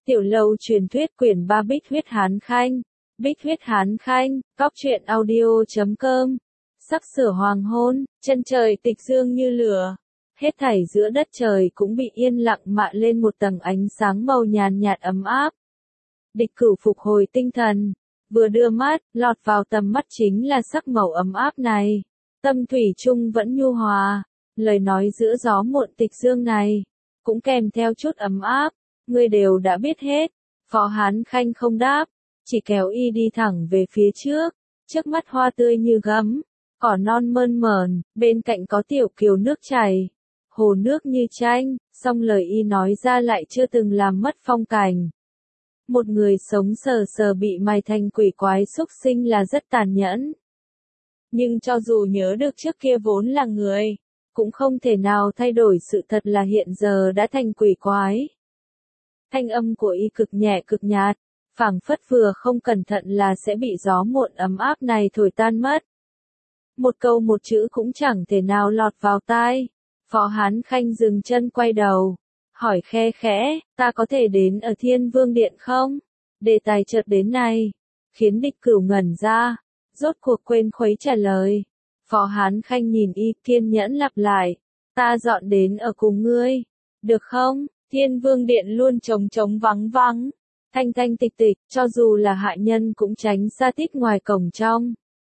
Tiểu lâu truyền thuyết quyển 3 Bích huyết Hán Khanh. Bích huyết Hán Khanh, góc truyện audio.com. Sắc sửa hoàng hôn, chân trời tịch dương như lửa. Hết thảy giữa đất trời cũng bị yên lặng mạ lên một tầng ánh sáng màu nhàn nhạt ấm áp. Địch Cửu phục hồi tinh thần, vừa đưa mắt, lọt vào tầm mắt chính là sắc màu ấm áp này. Tâm thủy chung vẫn nhu hòa, lời nói giữa gió muộn tịch dương này, cũng kèm theo chút ấm áp. Ngươi đều đã biết hết. Phó Hán Khanh không đáp, chỉ kéo y đi thẳng về phía trước mắt hoa tươi như gấm, cỏ non mơn mởn, bên cạnh có tiểu kiều nước chảy, hồ nước như tranh, song lời y nói ra lại chưa từng làm mất phong cảnh. Một người sống sờ sờ bị mài thành quỷ quái súc sinh là rất tàn nhẫn. Nhưng cho dù nhớ được trước kia vốn là người, cũng không thể nào thay đổi sự thật là hiện giờ đã thành quỷ quái. Thanh âm của y cực nhẹ cực nhạt, phảng phất vừa không cẩn thận là sẽ bị gió muộn ấm áp này thổi tan mất. Một câu một chữ cũng chẳng thể nào lọt vào tai. Phó Hán Khanh dừng chân quay đầu, hỏi khe khẽ, ta có thể đến ở Thiên Vương Điện không? Đề tài chợt đến này, khiến Địch Cửu ngẩn ra, rốt cuộc quên khuấy trả lời. Phó Hán Khanh nhìn y kiên nhẫn lặp lại, ta dọn đến ở cùng ngươi, được không? Thiên Vương Điện luôn trống trống vắng vắng, thanh thanh tịch tịch, cho dù là hạ nhân cũng tránh xa tít ngoài cổng trong.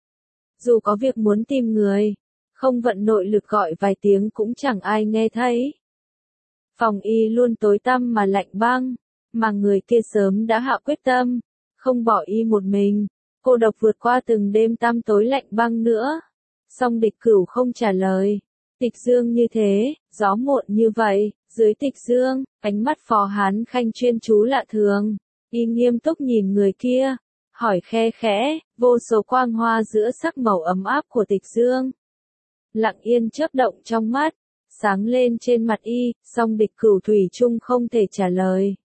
Dù có việc muốn tìm người, không vận nội lực gọi vài tiếng cũng chẳng ai nghe thấy. Phòng y luôn tối tăm mà lạnh băng, mà người kia sớm đã hạ quyết tâm, không bỏ y một mình, cô độc vượt qua từng đêm tăm tối lạnh băng nữa. Song Địch Cửu không trả lời. Tịch dương như thế, gió muộn như vậy, dưới tịch dương, ánh mắt Phó Hán Khanh chuyên chú lạ thường, y nghiêm túc nhìn người kia, hỏi khe khẽ, vô số quang hoa giữa sắc màu ấm áp của tịch dương. Lặng yên chớp động trong mắt, sáng lên trên mặt y, song Địch Cửu thủy chung không thể trả lời.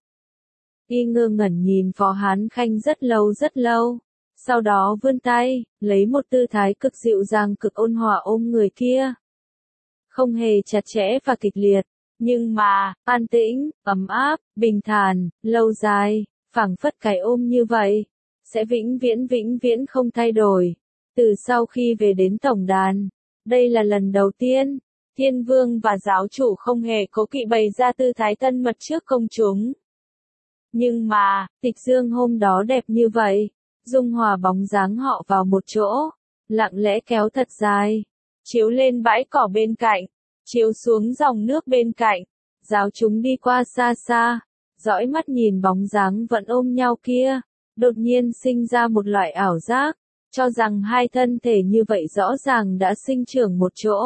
Y ngơ ngẩn nhìn Phó Hán Khanh rất lâu, sau đó vươn tay, lấy một tư thái cực dịu dàng cực ôn hòa ôm người kia. Không hề chặt chẽ và kịch liệt, nhưng mà, an tĩnh, ấm áp, bình thản, lâu dài, phảng phất cái ôm như vậy, sẽ vĩnh viễn không thay đổi. Từ sau khi về đến tổng đàn, đây là lần đầu tiên, Thiên Vương và giáo chủ không hề cố kỵ bày ra tư thái thân mật trước công chúng. Nhưng mà, tịch dương hôm đó đẹp như vậy, dung hòa bóng dáng họ vào một chỗ, lặng lẽ kéo thật dài, chiếu lên bãi cỏ bên cạnh, chiếu xuống dòng nước bên cạnh, giáo chúng đi qua xa xa, dõi mắt nhìn bóng dáng vẫn ôm nhau kia, đột nhiên sinh ra một loại ảo giác, cho rằng hai thân thể như vậy rõ ràng đã sinh trưởng một chỗ,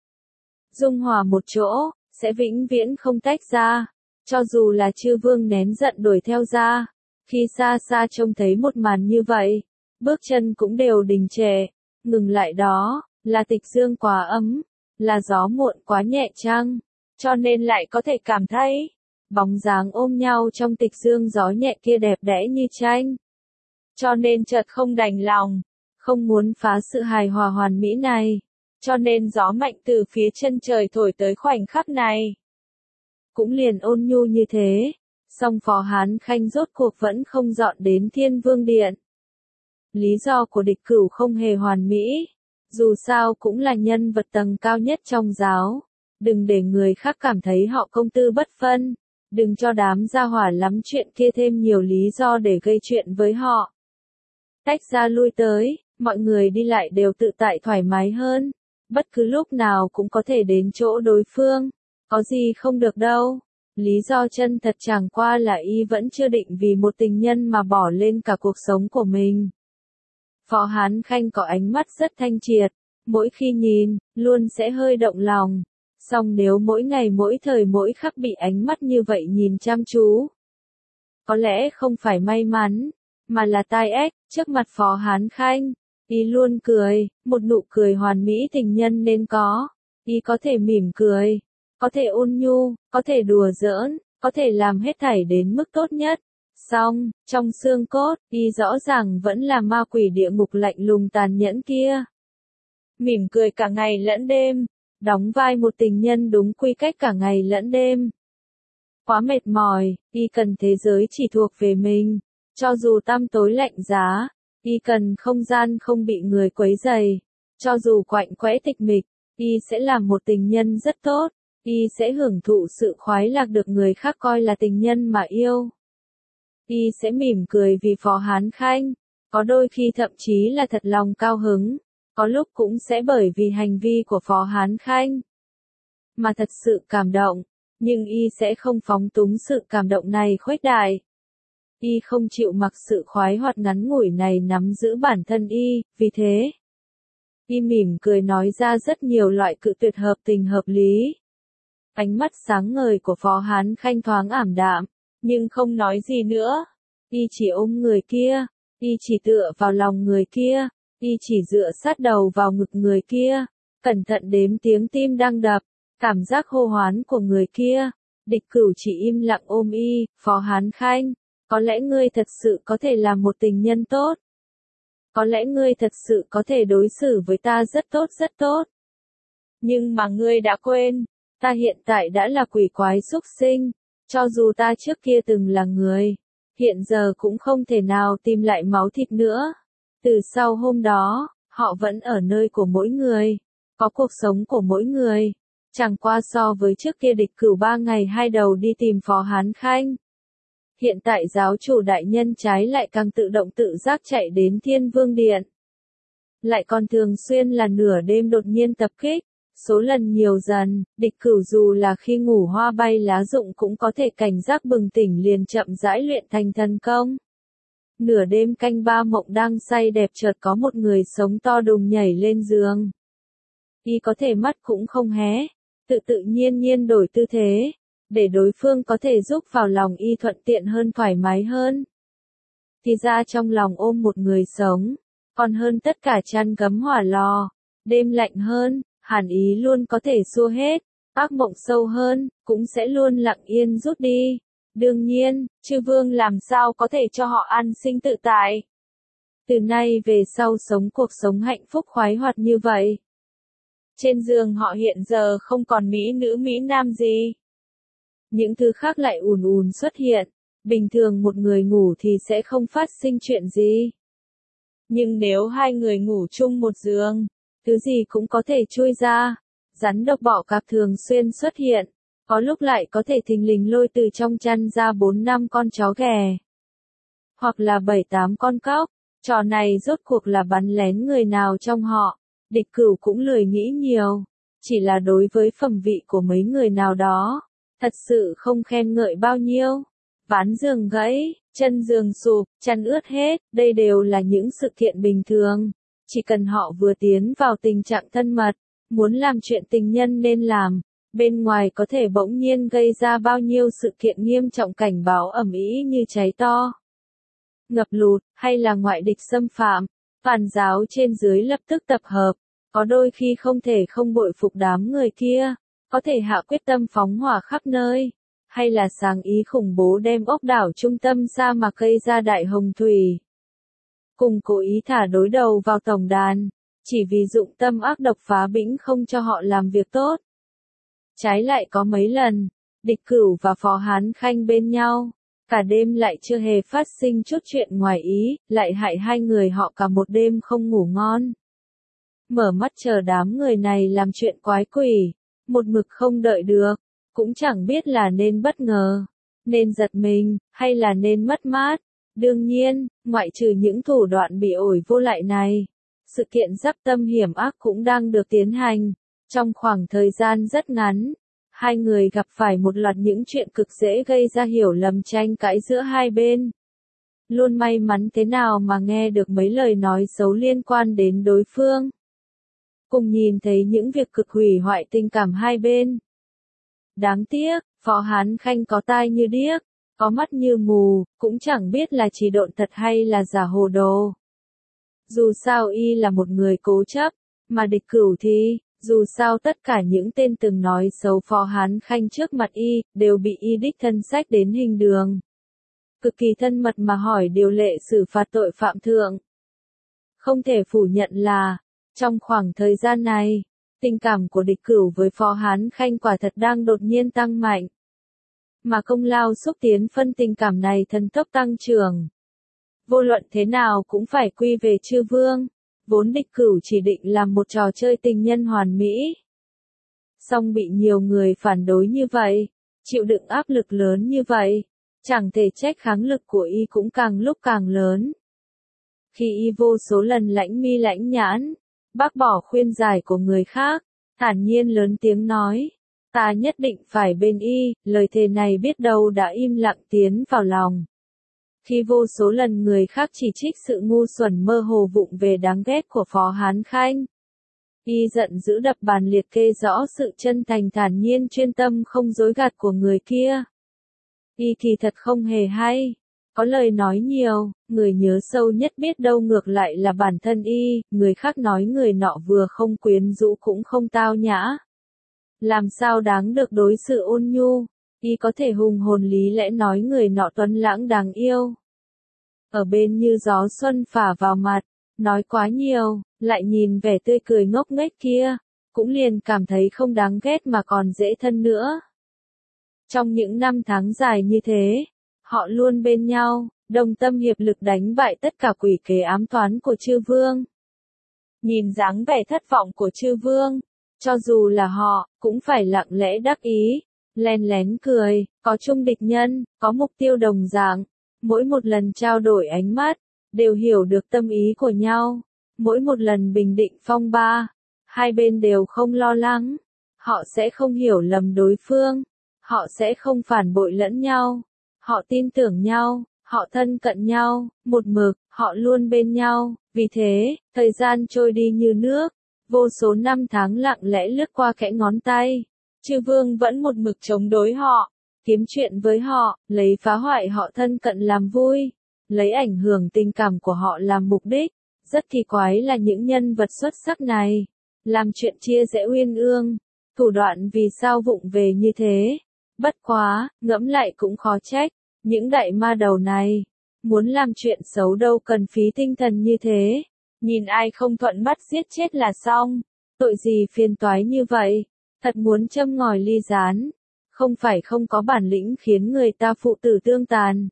dung hòa một chỗ, sẽ vĩnh viễn không tách ra, cho dù là chư vương nén giận đuổi theo ra, khi xa xa trông thấy một màn như vậy, bước chân cũng đều đình trệ, ngừng lại đó, là tịch dương quá ấm, là gió muộn quá nhẹ chăng, cho nên lại có thể cảm thấy, bóng dáng ôm nhau trong tịch dương gió nhẹ kia đẹp đẽ như tranh. Cho nên chợt không đành lòng, không muốn phá sự hài hòa hoàn mỹ này, cho nên gió mạnh từ phía chân trời thổi tới khoảnh khắc này. Cũng liền ôn nhu như thế, song Phó Hán Khanh rốt cuộc vẫn không dọn đến Thiên Vương Điện. Lý do của Địch Cửu không hề hoàn mỹ, dù sao cũng là nhân vật tầng cao nhất trong giáo, đừng để người khác cảm thấy họ công tư bất phân, đừng cho đám gia hỏa lắm chuyện kia thêm nhiều lý do để gây chuyện với họ. Tách ra lui tới, mọi người đi lại đều tự tại thoải mái hơn, bất cứ lúc nào cũng có thể đến chỗ đối phương, có gì không được đâu. Lý do chân thật chẳng qua là y vẫn chưa định vì một tình nhân mà bỏ lên cả cuộc sống của mình. Phó Hán Khanh có ánh mắt rất thanh triệt, mỗi khi nhìn, luôn sẽ hơi động lòng. Song nếu mỗi ngày mỗi thời mỗi khắc bị ánh mắt như vậy nhìn chăm chú, có lẽ không phải may mắn, mà là tai ách. Trước mặt Phó Hán Khanh, y luôn cười, một nụ cười hoàn mỹ tình nhân nên có. Y có thể mỉm cười, có thể ôn nhu, có thể đùa giỡn, có thể làm hết thảy đến mức tốt nhất. Song, trong xương cốt, y rõ ràng vẫn là ma quỷ địa ngục lạnh lùng tàn nhẫn kia. Mỉm cười cả ngày lẫn đêm, đóng vai một tình nhân đúng quy cách cả ngày lẫn đêm. Quá mệt mỏi, y cần thế giới chỉ thuộc về mình. Cho dù tăm tối lạnh giá, y cần không gian không bị người quấy rầy. Cho dù quạnh quẽ tịch mịch, y sẽ làm một tình nhân rất tốt. Y sẽ hưởng thụ sự khoái lạc được người khác coi là tình nhân mà yêu. Y sẽ mỉm cười vì Phó Hán Khanh. Có đôi khi thậm chí là thật lòng cao hứng. Có lúc cũng sẽ bởi vì hành vi của Phó Hán Khanh mà thật sự cảm động. Nhưng y sẽ không phóng túng sự cảm động này khuếch đại. Y không chịu mặc sự khoái hoạt ngắn ngủi này nắm giữ bản thân y, vì thế y mỉm cười nói ra rất nhiều loại cự tuyệt hợp tình hợp lý. Ánh mắt sáng ngời của Phó Hán Khanh thoáng ảm đạm, nhưng không nói gì nữa. Y chỉ ôm người kia, y chỉ tựa vào lòng người kia, y chỉ dựa sát đầu vào ngực người kia, cẩn thận đếm tiếng tim đang đập, cảm giác hô hoán của người kia. Địch Cửu chỉ im lặng ôm y. Phó Hán Khanh, có lẽ ngươi thật sự có thể là một tình nhân tốt. Có lẽ ngươi thật sự có thể đối xử với ta rất tốt rất tốt. Nhưng mà ngươi đã quên, ta hiện tại đã là quỷ quái súc sinh. Cho dù ta trước kia từng là người, hiện giờ cũng không thể nào tìm lại máu thịt nữa. Từ sau hôm đó, họ vẫn ở nơi của mỗi người, có cuộc sống của mỗi người. Chẳng qua so với trước kia Địch Cửu 3 ngày 2 đầu đi tìm Phó Hán Khanh. Hiện tại giáo chủ đại nhân trái lại càng tự động tự giác chạy đến Thiên Vương Điện. Lại còn thường xuyên là nửa đêm đột nhiên tập kích, số lần nhiều dần, Địch Cửu dù là khi ngủ hoa bay lá rụng cũng có thể cảnh giác bừng tỉnh liền chậm rãi luyện thành thần công. Nửa đêm canh ba mộng đang say đẹp chợt có một người sống to đùng nhảy lên giường. Y có thể mắt cũng không hé, tự tự nhiên đổi tư thế, để đối phương có thể giúp vào lòng y thuận tiện hơn thoải mái hơn. Thì ra trong lòng ôm một người sống, còn hơn tất cả chăn gấm hỏa lò, đêm lạnh hơn, hàn ý luôn có thể xua hết, ác mộng sâu hơn, cũng sẽ luôn lặng yên rút đi. Đương nhiên, chư vương làm sao có thể cho họ an sinh tự tại. Từ nay về sau sống cuộc sống hạnh phúc khoái hoạt như vậy. Trên giường họ hiện giờ không còn mỹ nữ mỹ nam gì. Những thứ khác lại ùn ùn xuất hiện. Bình thường một người ngủ thì sẽ không phát sinh chuyện gì. Nhưng nếu hai người ngủ chung một giường, thứ gì cũng có thể chui ra. Rắn độc bọ cạp thường xuyên xuất hiện. Có lúc lại có thể thình lình lôi từ trong chăn ra 4-5 con chó ghẻ. Hoặc là 7-8 con cóc. Trò này rốt cuộc là bắn lén người nào trong họ. Địch Cửu cũng lười nghĩ nhiều. Chỉ là đối với phẩm vị của mấy người nào đó, thật sự không khen ngợi bao nhiêu. Ván giường gãy, chân giường sụp, chăn ướt hết, đây đều là những sự kiện bình thường. Chỉ cần họ vừa tiến vào tình trạng thân mật, muốn làm chuyện tình nhân nên làm, bên ngoài có thể bỗng nhiên gây ra bao nhiêu sự kiện nghiêm trọng cảnh báo ầm ĩ như cháy to, ngập lụt, hay là ngoại địch xâm phạm. Phản giáo trên dưới lập tức tập hợp, có đôi khi không thể không bội phục đám người kia, có thể hạ quyết tâm phóng hỏa khắp nơi, hay là sáng ý khủng bố đem ốc đảo trung tâm sa mạc gây ra đại hồng thủy. Cùng cố ý thả đối đầu vào tổng đàn, chỉ vì dụng tâm ác độc phá bĩnh không cho họ làm việc tốt. Trái lại có mấy lần, Địch Cửu và Phó Hán Khanh bên nhau, cả đêm lại chưa hề phát sinh chút chuyện ngoài ý, lại hại hai người họ cả một đêm không ngủ ngon. Mở mắt chờ đám người này làm chuyện quái quỷ, một mực không đợi được, cũng chẳng biết là nên bất ngờ, nên giật mình, hay là nên mất mát. Đương nhiên, ngoại trừ những thủ đoạn bị ổi vô lại này, sự kiện giáp tâm hiểm ác cũng đang được tiến hành. Trong khoảng thời gian rất ngắn, hai người gặp phải một loạt những chuyện cực dễ gây ra hiểu lầm tranh cãi giữa hai bên. Luôn may mắn thế nào mà nghe được mấy lời nói xấu liên quan đến đối phương. Cùng nhìn thấy những việc cực hủy hoại tình cảm hai bên. Đáng tiếc, Phó Hán Khanh có tai như điếc, có mắt như mù, cũng chẳng biết là chỉ độn thật hay là giả hồ đồ. Dù sao y là một người cố chấp, mà Địch Cửu thì, dù sao tất cả những tên từng nói xấu Phó Hán Khanh trước mặt y, đều bị y đích thân sách đến hình đường. Cực kỳ thân mật mà hỏi điều lệ xử phạt tội phạm thượng. Không thể phủ nhận là, trong khoảng thời gian này, tình cảm của Địch Cửu với Phó Hán Khanh quả thật đang đột nhiên tăng mạnh. mà công lao xúc tiến phân tình cảm này thần tốc tăng trưởng. Vô luận thế nào cũng phải quy về chư vương, vốn địch cửu chỉ định làm một trò chơi tình nhân hoàn mỹ. Song bị nhiều người phản đối như vậy, chịu đựng áp lực lớn như vậy, chẳng thể trách kháng lực của y cũng càng lúc càng lớn. Khi y vô số lần lãnh mi lãnh nhãn, bác bỏ khuyên giải của người khác, thản nhiên lớn tiếng nói, ta nhất định phải bên y, lời thề này biết đâu đã im lặng tiến vào lòng. Khi vô số lần người khác chỉ trích sự ngu xuẩn mơ hồ vụng về đáng ghét của Phó Hán Khanh, y giận dữ đập bàn liệt kê rõ sự chân thành thản nhiên chuyên tâm không dối gạt của người kia. Y kỳ thật không hề hay, có lời nói nhiều, người nhớ sâu nhất biết đâu ngược lại là bản thân y, người khác nói người nọ vừa không quyến rũ cũng không tao nhã. Làm sao đáng được đối xử ôn nhu, y có thể hùng hồn lý lẽ nói người nọ tuấn lãng đáng yêu. Ở bên như gió xuân phả vào mặt, nói quá nhiều, lại nhìn vẻ tươi cười ngốc nghếch kia, cũng liền cảm thấy không đáng ghét mà còn dễ thân nữa. Trong những năm tháng dài như thế, họ luôn bên nhau, đồng tâm hiệp lực đánh bại tất cả quỷ kế ám toán của chư vương. Nhìn dáng vẻ thất vọng của chư vương, cho dù là họ, cũng phải lặng lẽ đắc ý, len lén cười, có chung địch nhân, có mục tiêu đồng dạng. Mỗi một lần trao đổi ánh mắt, đều hiểu được tâm ý của nhau. Mỗi một lần bình định phong ba, hai bên đều không lo lắng. Họ sẽ không hiểu lầm đối phương. Họ sẽ không phản bội lẫn nhau. Họ tin tưởng nhau, họ thân cận nhau, một mực, họ luôn bên nhau. Vì thế, thời gian trôi đi như nước. Vô số năm tháng lặng lẽ lướt qua kẽ ngón tay. Chư vương vẫn một mực chống đối họ. Kiếm chuyện với họ, lấy phá hoại họ thân cận làm vui, lấy ảnh hưởng tình cảm của họ làm mục đích. Rất kỳ quái là những nhân vật xuất sắc này, làm chuyện chia rẽ uyên ương, thủ đoạn vì sao vụng về như thế. Bất quá, ngẫm lại cũng khó trách, những đại ma đầu này, muốn làm chuyện xấu đâu cần phí tinh thần như thế, nhìn ai không thuận mắt giết chết là xong, tội gì phiền toái như vậy, thật muốn châm ngòi ly gián. Không phải không có bản lĩnh khiến người ta phụ tử tương tàn.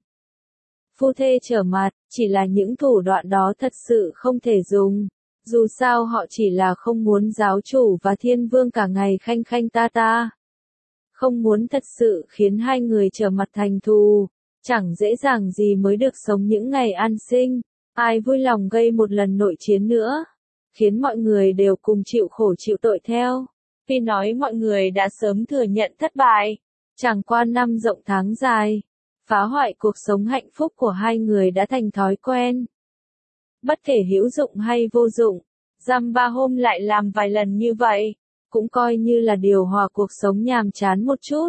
Phu thê trở mặt, chỉ là những thủ đoạn đó thật sự không thể dùng. Dù sao họ chỉ là không muốn giáo chủ và thiên vương cả ngày khanh khanh ta ta. Không muốn thật sự khiến hai người trở mặt thành thù. Chẳng dễ dàng gì mới được sống những ngày an sinh. Ai vui lòng gây một lần nội chiến nữa. Khiến mọi người đều cùng chịu khổ chịu tội theo. Vì nói mọi người đã sớm thừa nhận thất bại, chẳng qua năm rộng tháng dài, phá hoại cuộc sống hạnh phúc của hai người đã thành thói quen. Bất kể hữu dụng hay vô dụng, dăm ba hôm lại làm vài lần như vậy, cũng coi như là điều hòa cuộc sống nhàm chán một chút.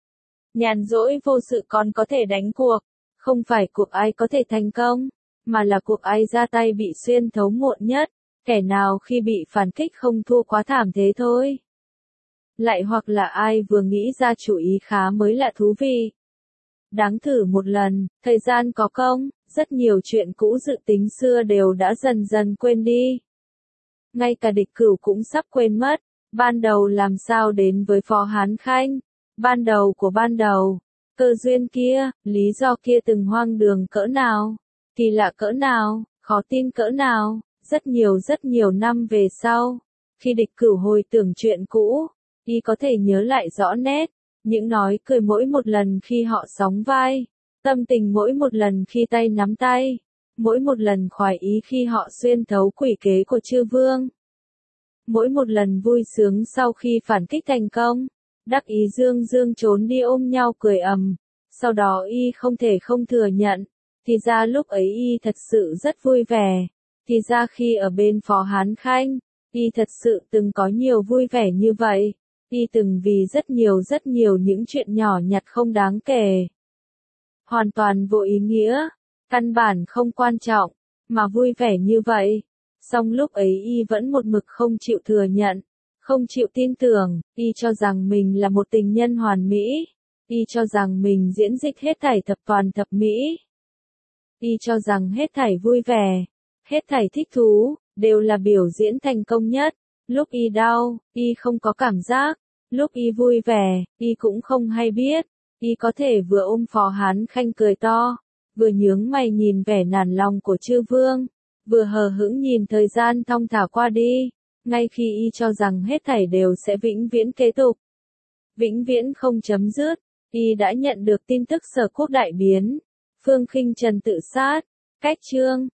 Nhàn rỗi vô sự còn có thể đánh cuộc, không phải cuộc ai có thể thành công, mà là cuộc ai ra tay bị xuyên thấu muộn nhất, kẻ nào khi bị phản kích không thua quá thảm thế thôi. Lại hoặc là ai vừa nghĩ ra chủ ý khá mới lạ thú vị. Đáng thử một lần, thời gian có công, rất nhiều chuyện cũ dự tính xưa đều đã dần dần quên đi. Ngay cả địch cửu cũng sắp quên mất, ban đầu làm sao đến với Phó Hán Khanh, ban đầu của ban đầu, cơ duyên kia, lý do kia từng hoang đường cỡ nào, kỳ lạ cỡ nào, khó tin cỡ nào, rất nhiều năm về sau, khi địch cửu hồi tưởng chuyện cũ, y có thể nhớ lại rõ nét, những nói cười mỗi một lần khi họ sóng vai, tâm tình mỗi một lần khi tay nắm tay, mỗi một lần khoái ý khi họ xuyên thấu quỷ kế của chư vương. Mỗi một lần vui sướng sau khi phản kích thành công, đắc ý dương dương trốn đi ôm nhau cười ầm, sau đó y không thể không thừa nhận, thì ra lúc ấy y thật sự rất vui vẻ, thì ra khi ở bên Phó Hán Khanh, y thật sự từng có nhiều vui vẻ như vậy. Y từng vì rất nhiều những chuyện nhỏ nhặt không đáng kể. Hoàn toàn vô ý nghĩa, căn bản không quan trọng, mà vui vẻ như vậy. Song lúc ấy y vẫn một mực không chịu thừa nhận, không chịu tin tưởng, y cho rằng mình là một tình nhân hoàn mỹ. Y cho rằng mình diễn dịch hết thảy thập toàn thập mỹ. Y cho rằng hết thảy vui vẻ, hết thảy thích thú, đều là biểu diễn thành công nhất. Lúc y đau, y không có cảm giác. Lúc y vui vẻ, y cũng không hay biết. Y có thể vừa ôm Phó Hán Khanh cười to, vừa nhướng mày nhìn vẻ nản lòng của Chư Vương, vừa hờ hững nhìn thời gian thong thả qua đi, ngay khi Y cho rằng hết thảy đều sẽ vĩnh viễn kế tục. Vĩnh viễn không chấm dứt, Y đã nhận được tin tức Sở Quốc đại biến, Phương Khinh Trần tự sát, cách chương